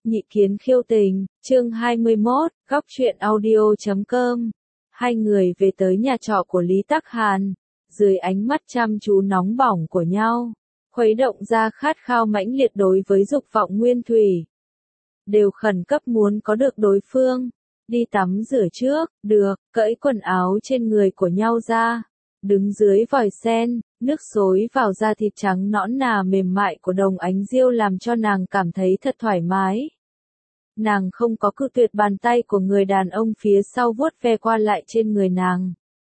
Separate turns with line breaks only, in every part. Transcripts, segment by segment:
Nhị kiến khiêu tình, chương 21, góc truyện audio.com. Hai người về tới nhà trọ của Lý Tắc Hàn, dưới ánh mắt chăm chú nóng bỏng của nhau, khuấy động ra khát khao mãnh liệt đối với dục vọng nguyên thủy. Đều khẩn cấp muốn có được đối phương, đi tắm rửa trước, được, cởi quần áo trên người của nhau ra, đứng dưới vòi sen, nước xối vào da thịt trắng nõn nà mềm mại của Đồng Ánh Diêu làm cho nàng cảm thấy thật thoải mái. Nàng không có cự tuyệt bàn tay của người đàn ông phía sau vuốt ve qua lại trên người nàng.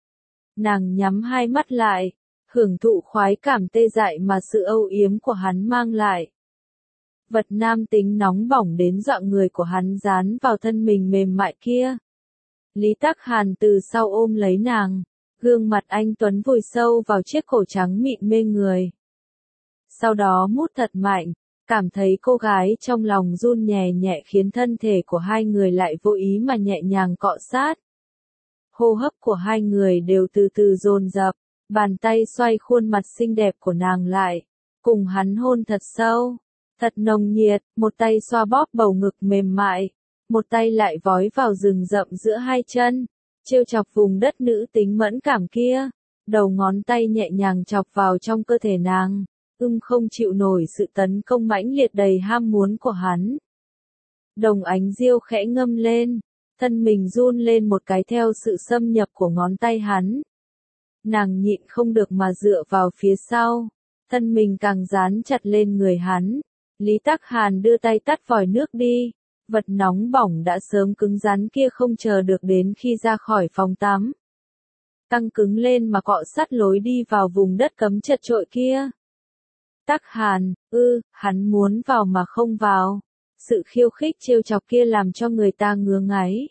Nàng nhắm hai mắt lại, hưởng thụ khoái cảm tê dại mà sự âu yếm của hắn mang lại. Vật nam tính nóng bỏng đến dọa người của hắn dán vào thân mình mềm mại kia. Lý Tắc Hàn từ sau ôm lấy nàng, gương mặt anh tuấn vùi sâu vào chiếc cổ trắng mịn mê người. Sau đó mút thật mạnh, cảm thấy cô gái trong lòng run nhẹ nhẹ khiến thân thể của hai người lại vô ý mà nhẹ nhàng cọ sát. Hô hấp của hai người đều từ từ dồn dập, bàn tay xoay khuôn mặt xinh đẹp của nàng lại, cùng hắn hôn thật sâu, thật nồng nhiệt, một tay xoa bóp bầu ngực mềm mại, một tay lại vói vào rừng rậm giữa hai chân, trêu chọc vùng đất nữ tính mẫn cảm kia, đầu ngón tay nhẹ nhàng chọc vào trong cơ thể nàng. Không chịu nổi sự tấn công mãnh liệt đầy ham muốn của hắn. Đồng Ánh Diêu khẽ ngâm lên, thân mình run lên một cái theo sự xâm nhập của ngón tay hắn. Nàng nhịn không được mà dựa vào phía sau, thân mình càng dán chặt lên người hắn. Lý Tắc Hàn đưa tay tắt vòi nước đi, vật nóng bỏng đã sớm cứng rắn kia không chờ được đến khi ra khỏi phòng tắm. Căng cứng lên mà cọ sát lối đi vào vùng đất cấm chật chội kia. Tắc Hàn, hắn muốn vào mà không vào. Sự khiêu khích trêu chọc kia làm cho người ta ngứa ngáy.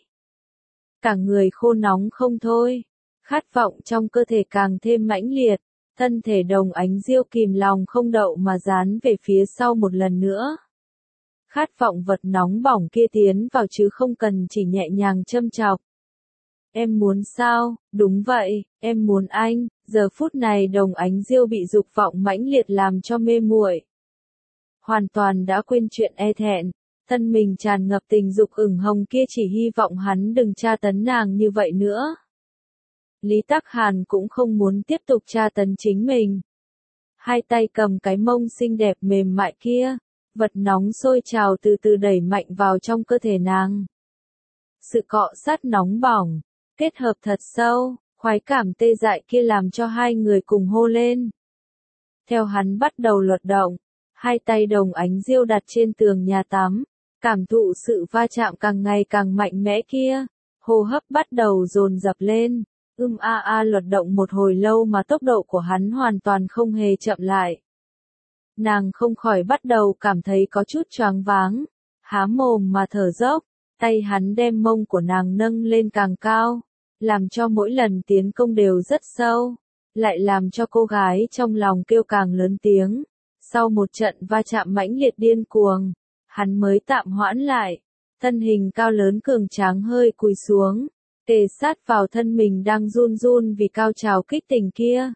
Cả người khô nóng không thôi. Khát vọng trong cơ thể càng thêm mãnh liệt. Thân thể Đồng Ánh Diêu kìm lòng không đậu mà dán về phía sau một lần nữa. Khát vọng vật nóng bỏng kia tiến vào chứ không cần chỉ nhẹ nhàng châm chọc. Em muốn sao? Đúng vậy, em muốn anh. Giờ phút này Đồng Ánh Diêu bị dục vọng mãnh liệt làm cho mê muội. Hoàn toàn đã quên chuyện e thẹn, thân mình tràn ngập tình dục ửng hồng kia chỉ hy vọng hắn đừng tra tấn nàng như vậy nữa. Lý Tắc Hàn cũng không muốn tiếp tục tra tấn chính mình. Hai tay cầm cái mông xinh đẹp mềm mại kia, vật nóng sôi trào từ từ đẩy mạnh vào trong cơ thể nàng. Sự cọ sát nóng bỏng, kết hợp thật sâu, khoái cảm tê dại kia làm cho hai người cùng hô lên. Theo hắn bắt đầu luật động, hai tay Đồng Ánh Diêu đặt trên tường nhà tắm, cảm thụ sự va chạm càng ngày càng mạnh mẽ kia, hô hấp bắt đầu dồn dập lên, luật động một hồi lâu mà tốc độ của hắn hoàn toàn không hề chậm lại. Nàng không khỏi bắt đầu cảm thấy có chút choáng váng, há mồm mà thở dốc, tay hắn đem mông của nàng nâng lên càng cao, làm cho mỗi lần tiến công đều rất sâu, lại làm cho cô gái trong lòng kêu càng lớn tiếng. Sau một trận va chạm mãnh liệt điên cuồng, hắn mới tạm hoãn lại, thân hình cao lớn cường tráng hơi cúi xuống, kề sát vào thân mình đang run run vì cao trào kích tình kia.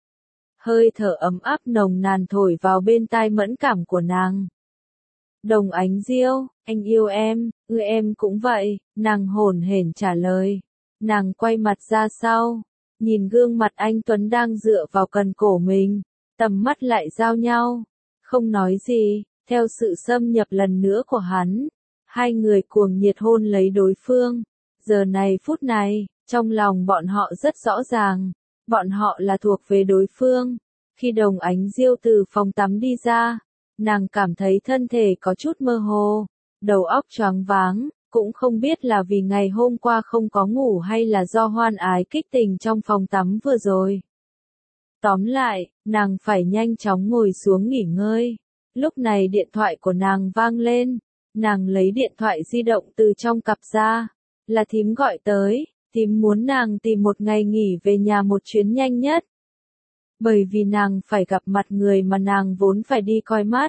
Hơi thở ấm áp nồng nàn thổi vào bên tai mẫn cảm của nàng. Đồng Ánh Diêu, anh yêu em, em cũng vậy, nàng hổn hển trả lời. Nàng quay mặt ra sau, nhìn gương mặt anh Tuấn đang dựa vào cần cổ mình, tầm mắt lại giao nhau, không nói gì, theo sự xâm nhập lần nữa của hắn, hai người cuồng nhiệt hôn lấy đối phương. Giờ này phút này, trong lòng bọn họ rất rõ ràng, bọn họ là thuộc về đối phương. Khi Đồng Ánh Diêu từ phòng tắm đi ra, nàng cảm thấy thân thể có chút mơ hồ, đầu óc choáng váng. Cũng không biết là vì ngày hôm qua không có ngủ hay là do hoan ái kích tình trong phòng tắm vừa rồi. Tóm lại, nàng phải nhanh chóng ngồi xuống nghỉ ngơi. Lúc này điện thoại của nàng vang lên, nàng lấy điện thoại di động từ trong cặp ra, là thím gọi tới, thím muốn nàng tìm một ngày nghỉ về nhà một chuyến nhanh nhất. Bởi vì nàng phải gặp mặt người mà nàng vốn phải đi coi mắt.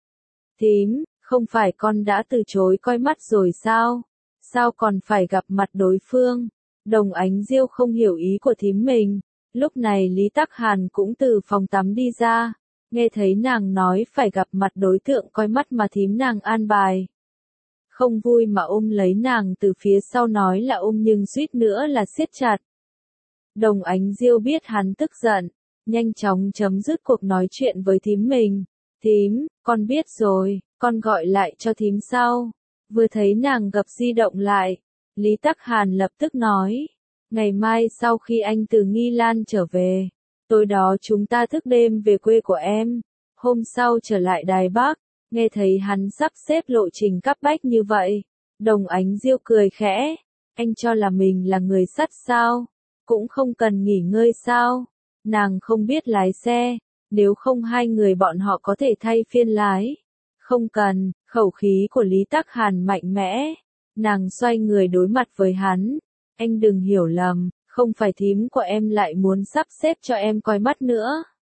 Thím, không phải con đã từ chối coi mắt rồi sao? Sao còn phải gặp mặt đối phương? Đồng Ánh Diêu không hiểu ý của thím mình. Lúc này Lý Tắc Hàn cũng từ phòng tắm đi ra. Nghe thấy nàng nói phải gặp mặt đối tượng coi mắt mà thím nàng an bài. không vui mà ôm lấy nàng từ phía sau nói là ôm nhưng suýt nữa là siết chặt. Đồng Ánh Diêu biết hắn tức giận, nhanh chóng chấm dứt cuộc nói chuyện với thím mình. Thím, con biết rồi, con gọi lại cho thím sau. Vừa thấy nàng gập di động lại, Lý Tắc Hàn lập tức nói, ngày mai sau khi anh từ Nghi Lan trở về, tối đó chúng ta thức đêm về quê của em, hôm sau trở lại Đài Bắc. Nghe thấy hắn sắp xếp lộ trình cấp bách như vậy, Đồng Ánh Diêu cười khẽ, anh cho là mình là người sắt sao, cũng không cần nghỉ ngơi sao, nàng không biết lái xe, nếu không hai người bọn họ có thể thay phiên lái. Không cần, khẩu khí của Lý Tắc Hàn mạnh mẽ, nàng xoay người đối mặt với hắn, anh đừng hiểu lầm, không phải thím của em lại muốn sắp xếp cho em coi mắt nữa.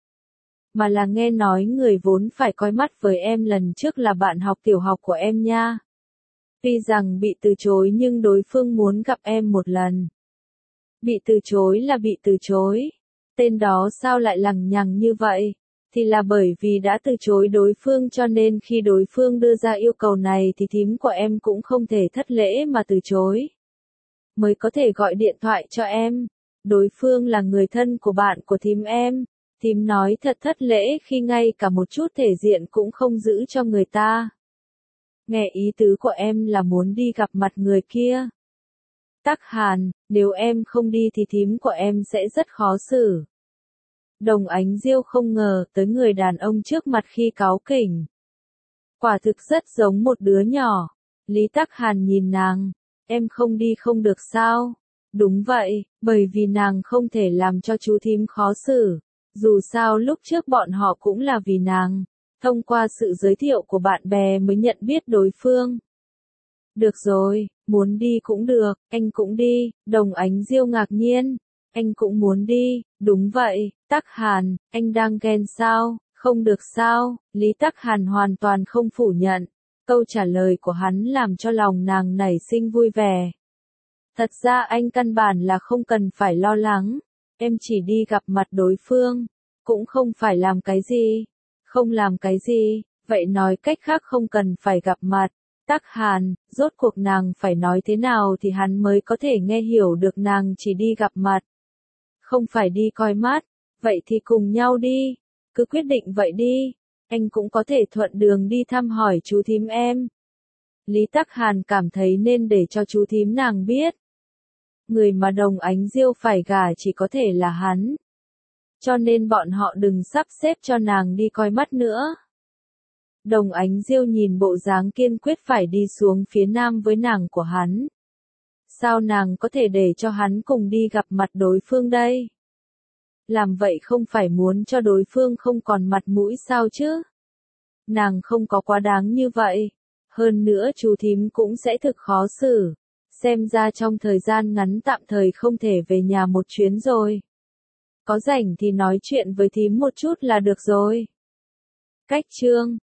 Mà là nghe nói người vốn phải coi mắt với em lần trước là bạn học tiểu học của em nha. Tuy rằng bị từ chối nhưng đối phương muốn gặp em một lần. Bị từ chối là bị từ chối. Tên đó sao lại lằng nhằng như vậy? Thì là bởi vì đã từ chối đối phương cho nên khi đối phương đưa ra yêu cầu này thì thím của em cũng không thể thất lễ mà từ chối. Mới có thể gọi điện thoại cho em. Đối phương là người thân của bạn của thím em. Thím nói thật thất lễ khi ngay cả một chút thể diện cũng không giữ cho người ta. Nghe ý tứ của em là muốn đi gặp mặt người kia. Tắc Hàn, nếu em không đi thì thím của em sẽ rất khó xử. Đồng Ánh Diêu không ngờ tới người đàn ông trước mặt khi cáu kỉnh. Quả thực rất giống một đứa nhỏ. Lý Tắc Hàn nhìn nàng, em không đi không được sao? Đúng vậy, bởi vì nàng không thể làm cho chú thím khó xử. Dù sao lúc trước bọn họ cũng là vì nàng, thông qua sự giới thiệu của bạn bè mới nhận biết đối phương. Được rồi, muốn đi cũng được, anh cũng đi. Đồng Ánh Diêu ngạc nhiên, anh cũng muốn đi. Đúng vậy, Tắc Hàn, anh đang ghen sao? Không được sao? Lý Tắc Hàn hoàn toàn không phủ nhận. Câu trả lời của hắn làm cho lòng nàng nảy sinh vui vẻ. Thật ra anh căn bản là không cần phải lo lắng. Em chỉ đi gặp mặt đối phương, cũng không phải làm cái gì. Không làm cái gì, vậy nói cách khác không cần phải gặp mặt. Tắc Hàn, rốt cuộc nàng phải nói thế nào thì hắn mới có thể nghe hiểu được nàng chỉ đi gặp mặt. Không phải đi coi mắt, vậy thì cùng nhau đi. Cứ quyết định vậy đi, anh cũng có thể thuận đường đi thăm hỏi chú thím em. Lý Tắc Hàn cảm thấy nên để cho chú thím nàng biết. Người mà Đồng Ánh Diêu phải gả chỉ có thể là hắn. Cho nên bọn họ đừng sắp xếp cho nàng đi coi mắt nữa. Đồng Ánh Diêu nhìn bộ dáng kiên quyết phải đi xuống phía nam với nàng của hắn. Sao nàng có thể để cho hắn cùng đi gặp mặt đối phương đây? Làm vậy không phải muốn cho đối phương không còn mặt mũi sao chứ? Nàng không có quá đáng như vậy. Hơn nữa chú thím cũng sẽ thực khó xử. Xem ra trong thời gian ngắn tạm thời không thể về nhà một chuyến rồi. Có rảnh thì nói chuyện với thím một chút là được rồi. Cách chương